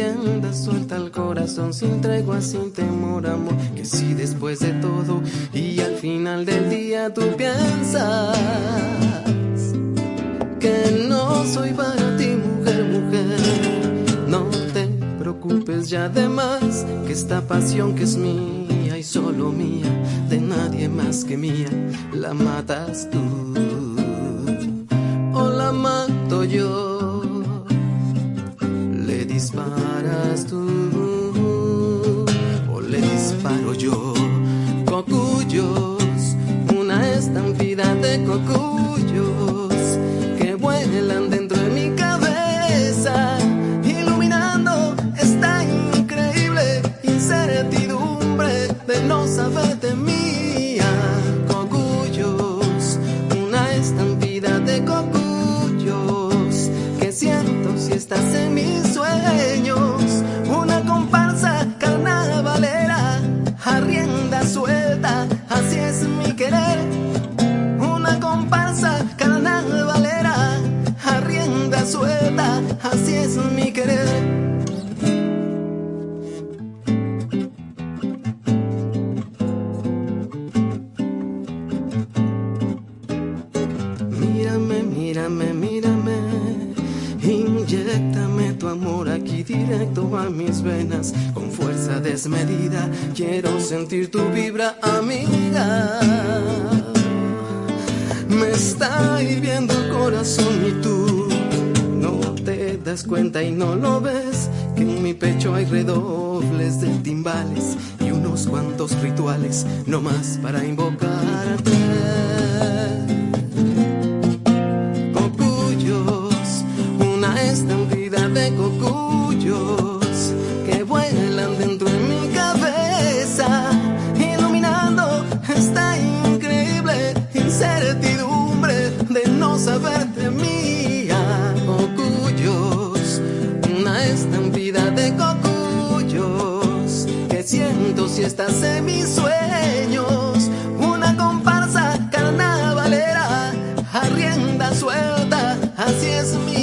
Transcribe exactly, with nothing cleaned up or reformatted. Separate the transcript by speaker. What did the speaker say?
Speaker 1: rienda suelta al corazón, sin tregua, sin temor, amor. Que si después de todo y al final del día tú piensas que no soy para ti, mujer, mujer, no te preocupes ya de más, que esta pasión que es mía y solo mía, de nadie más que mía, la matas tú o la mato yo, le disparas tú o le disparo yo. Cocuyos, una estampida de cocuyos que vuelan dentro de mi cabeza, iluminando esta increíble incertidumbre de no saberte mía. Cocuyos, una estampida de cocuyos que siento si estás en mis sueños, una comparsa carnavalera a rienda suelta, así es mi querer. Una comparsa carnavalera a rienda suelta, así es mi querer. Mírame, mírame, mírame, inyéctame tu amor aquí directo a mis venas, con fuerza desmedida, quiero sentir tu vibra, amiga. Me está hirviendo el corazón y tú no te das cuenta y no lo ves, que en mi pecho hay redobles de timbales y unos cuantos rituales, no más para invocarte. Cocuyos, una estampida de cocuyos que vuelan dentro de mi cabeza, iluminando esta increíble incertidumbre de no saberte mía. Cocuyos, una estampida de cocuyos que siento si estás en mis sueños, una comparsa carnavalera a rienda suelta, así es mi